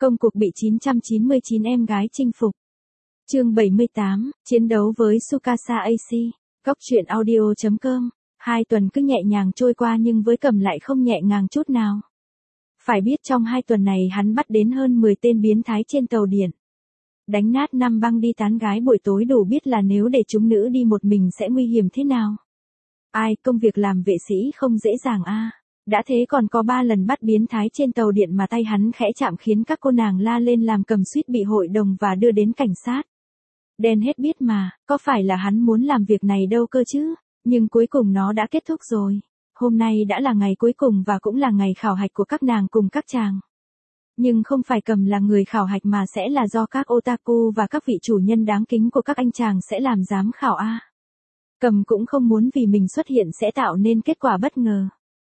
Công cuộc bị 999 em gái chinh phục. Chương 78, chiến đấu với Tsukasa AC. Góc truyện audio.com. 2 tuần cứ nhẹ nhàng trôi qua nhưng với Cầm lại không nhẹ nhàng chút nào. Phải biết trong 2 tuần này hắn bắt đến hơn 10 tên biến thái trên tàu điện. Đánh nát 5 băng đi tán gái buổi tối, đủ biết là nếu để chúng nữ đi một mình sẽ nguy hiểm thế nào. Ai, công việc làm vệ sĩ không dễ dàng a. Đã thế còn có 3 lần bắt biến thái trên tàu điện mà tay hắn khẽ chạm khiến các cô nàng la lên làm Cầm suýt bị hội đồng và đưa đến cảnh sát. Đen hết biết mà, có phải là hắn muốn làm việc này đâu cơ chứ, nhưng cuối cùng nó đã kết thúc rồi. Hôm nay đã là ngày cuối cùng và cũng là ngày khảo hạch của các nàng cùng các chàng. Nhưng không phải Cầm là người khảo hạch mà sẽ là do các otaku và các vị chủ nhân đáng kính của các anh chàng sẽ làm giám khảo a. Cầm cũng không muốn vì mình xuất hiện sẽ tạo nên kết quả bất ngờ.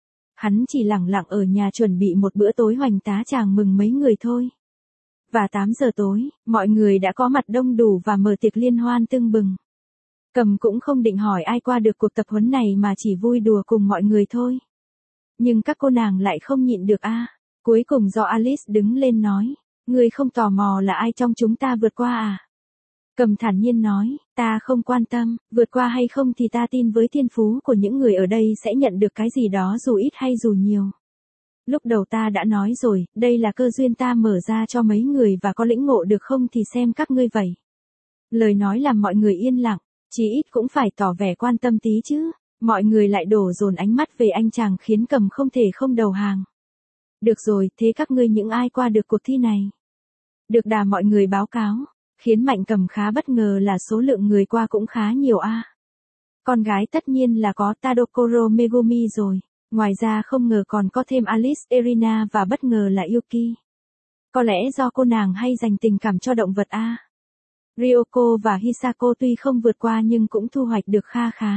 Hắn chỉ lẳng lặng ở nhà chuẩn bị một bữa tối hoành tá chàng mừng mấy người thôi. Và 8 giờ tối, mọi người đã có mặt đông đủ và mở tiệc liên hoan tưng bừng. Cầm cũng không định hỏi ai qua được cuộc tập huấn này mà chỉ vui đùa cùng mọi người thôi. Nhưng các cô nàng lại không nhịn được a. Cuối cùng do Alice đứng lên nói, người không tò mò là ai trong chúng ta vượt qua à? Cầm thản nhiên nói, ta không quan tâm, vượt qua hay không thì ta tin với thiên phú của những người ở đây sẽ nhận được cái gì đó dù ít hay dù nhiều. Lúc đầu ta đã nói rồi, đây là cơ duyên ta mở ra cho mấy người và có lĩnh ngộ được không thì xem các ngươi vậy. Lời nói làm mọi người yên lặng, chí ít cũng phải tỏ vẻ quan tâm tí chứ. Mọi người lại đổ dồn ánh mắt về anh chàng khiến Cầm không thể không đầu hàng. Được rồi, thế các ngươi những ai qua được cuộc thi này? Được đà mọi người báo cáo, khiến Mạnh Cầm khá bất ngờ là số lượng người qua cũng khá nhiều a. Con gái tất nhiên là có Tadokoro Megumi rồi, ngoài ra không ngờ còn có thêm Alice Erina và bất ngờ là Yuki. Có lẽ do cô nàng hay dành tình cảm cho động vật a. Ryoko và Hisako tuy không vượt qua nhưng cũng thu hoạch được kha khá.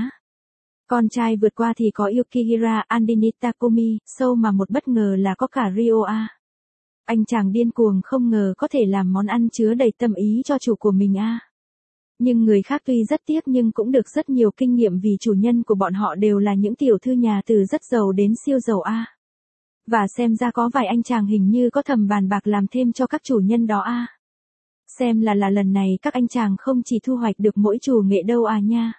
Con trai vượt qua thì có Yukihira Andini Takumi, sâu mà một bất ngờ là có cả Ryo a. Anh chàng điên cuồng không ngờ có thể làm món ăn chứa đầy tâm ý cho chủ của mình a. Nhưng người khác tuy rất tiếc nhưng cũng được rất nhiều kinh nghiệm vì chủ nhân của bọn họ đều là những tiểu thư nhà từ rất giàu đến siêu giàu a. Và xem ra có vài anh chàng hình như có thầm bàn bạc làm thêm cho các chủ nhân đó a. Xem là lần này các anh chàng không chỉ thu hoạch được mỗi chủ nghệ đâu à nha.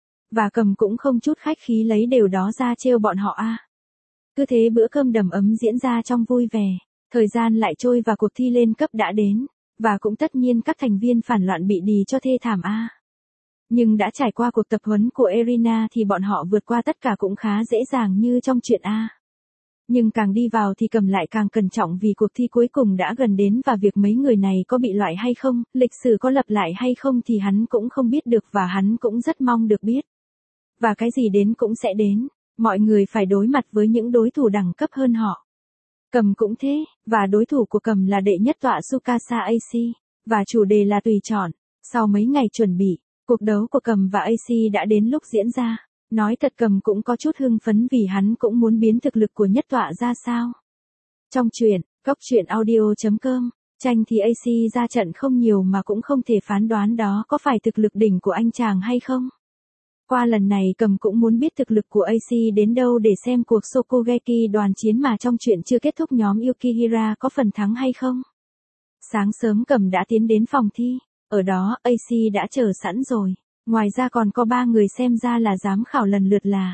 Và Cầm cũng không chút khách khí lấy đều đó ra trêu bọn họ a. Cứ thế bữa cơm đầm ấm diễn ra trong vui vẻ. Thời gian lại trôi và cuộc thi lên cấp đã đến, và cũng tất nhiên các thành viên phản loạn bị đì cho thê thảm a. Nhưng đã trải qua cuộc tập huấn của Erina thì bọn họ vượt qua tất cả cũng khá dễ dàng như trong chuyện a. Nhưng càng đi vào thì Cầm lại càng cẩn trọng vì cuộc thi cuối cùng đã gần đến và việc mấy người này có bị loại hay không, lịch sử có lặp lại hay không thì hắn cũng không biết được và hắn cũng rất mong được biết. Và cái gì đến cũng sẽ đến, mọi người phải đối mặt với những đối thủ đẳng cấp hơn họ. Cầm cũng thế, và đối thủ của Cầm là đệ nhất tọa Tsukasa AC, và chủ đề là tùy chọn. Sau mấy ngày chuẩn bị, cuộc đấu của Cầm và AC đã đến lúc diễn ra. Nói thật Cầm cũng có chút hưng phấn vì hắn cũng muốn biến thực lực của nhất tọa ra sao. Trong truyện, góc truyện audio.com, tranh thì AC ra trận không nhiều mà cũng không thể phán đoán đó có phải thực lực đỉnh của anh chàng hay không. Qua lần này Cầm cũng muốn biết thực lực của AC đến đâu để xem cuộc Shokugeki đoàn chiến mà trong chuyện chưa kết thúc nhóm Yukihira có phần thắng hay không. Sáng sớm Cầm đã tiến đến phòng thi, ở đó AC đã chờ sẵn rồi. Ngoài ra còn có 3 người xem ra là giám khảo lần lượt là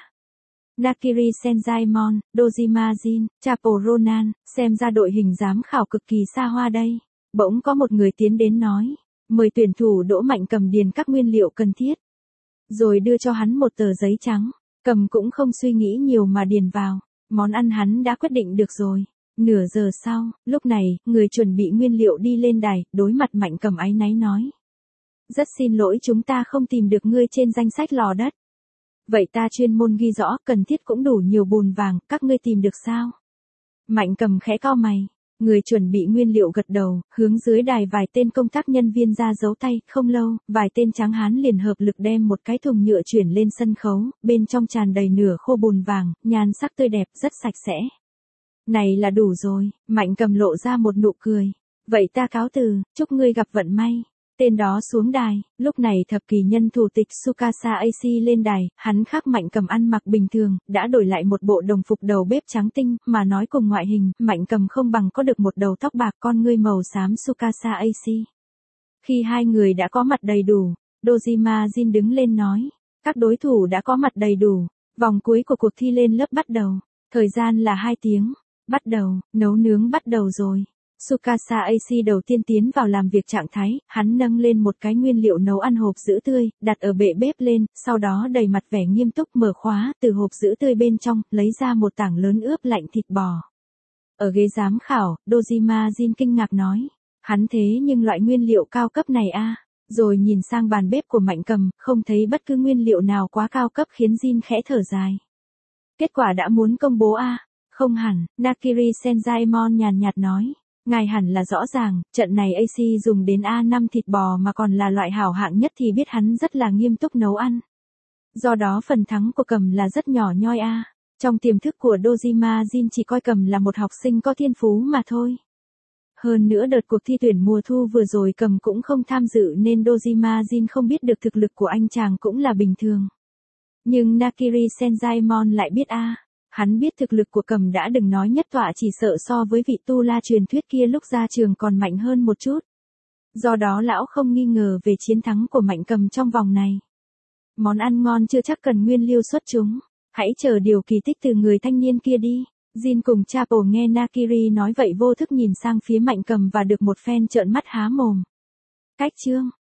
Nakiri Senjaimon, Dojima Jin, Chapo Ronan, xem ra đội hình giám khảo cực kỳ xa hoa đây. Bỗng có một người tiến đến nói, mời tuyển thủ Đỗ Mạnh Cầm điền các nguyên liệu cần thiết. Rồi đưa cho hắn một tờ giấy trắng, Cầm cũng không suy nghĩ nhiều mà điền vào, món ăn hắn đã quyết định được rồi. Nửa giờ sau, lúc này, người chuẩn bị nguyên liệu đi lên đài, đối mặt Mạnh Cầm áy náy nói. Rất xin lỗi chúng ta không tìm được ngươi trên danh sách lò đất. Vậy ta chuyên môn ghi rõ, cần thiết cũng đủ nhiều bùn vàng, các ngươi tìm được sao? Mạnh Cầm khẽ cau mày. Người chuẩn bị nguyên liệu gật đầu, hướng dưới đài vài tên công tác nhân viên ra giấu tay, không lâu, vài tên tráng hán liền hợp lực đem một cái thùng nhựa chuyển lên sân khấu, bên trong tràn đầy nửa khô bùn vàng, nhan sắc tươi đẹp, rất sạch sẽ. Này là đủ rồi, Mạnh Cầm lộ ra một nụ cười. Vậy ta cáo từ, chúc ngươi gặp vận may. Tên đó xuống đài, lúc này thập kỷ nhân thủ tịch Tsukasa AC lên đài, hắn khắc Mạnh Cầm ăn mặc bình thường, đã đổi lại một bộ đồng phục đầu bếp trắng tinh, mà nói cùng ngoại hình, Mạnh Cầm không bằng có được một đầu tóc bạc con ngươi màu xám Tsukasa AC. Khi hai người đã có mặt đầy đủ, Dojima Jin đứng lên nói, các đối thủ đã có mặt đầy đủ, vòng cuối của cuộc thi lên lớp bắt đầu, thời gian là 2 tiếng, bắt đầu, nấu nướng bắt đầu rồi. Tsukasa AC đầu tiên tiến vào làm việc trạng thái, hắn nâng lên một cái nguyên liệu nấu ăn hộp sữa tươi, đặt ở bệ bếp lên, sau đó đầy mặt vẻ nghiêm túc mở khóa từ hộp sữa tươi bên trong, lấy ra một tảng lớn ướp lạnh thịt bò. Ở ghế giám khảo, Dojima Jin kinh ngạc nói, hắn thế nhưng loại nguyên liệu cao cấp này a. Rồi nhìn sang bàn bếp của Mạnh Cầm, không thấy bất cứ nguyên liệu nào quá cao cấp khiến Jin khẽ thở dài. Kết quả đã muốn công bố a. Không hẳn, Nakiri Senjaemon nhàn nhạt nói. Ngài hẳn là rõ ràng, trận này AC dùng đến A5 thịt bò mà còn là loại hảo hạng nhất thì biết hắn rất là nghiêm túc nấu ăn. Do đó phần thắng của Cầm là rất nhỏ nhoi a. Trong tiềm thức của Dojima Jin chỉ coi Cầm là một học sinh có thiên phú mà thôi. Hơn nữa đợt cuộc thi tuyển mùa thu vừa rồi Cầm cũng không tham dự nên Dojima Jin không biết được thực lực của anh chàng cũng là bình thường. Nhưng Nakiri Senjaemon lại biết a. Hắn biết thực lực của Cầm đã đừng nói nhất tọa chỉ sợ so với vị tu la truyền thuyết kia lúc ra trường còn mạnh hơn một chút. Do đó lão không nghi ngờ về chiến thắng của Mạnh Cầm trong vòng này. Món ăn ngon chưa chắc cần nguyên liệu xuất chúng. Hãy chờ điều kỳ tích từ người thanh niên kia đi. Jin cùng Chapo nghe Nakiri nói vậy vô thức nhìn sang phía Mạnh Cầm và được một phen trợn mắt há mồm. Cách chương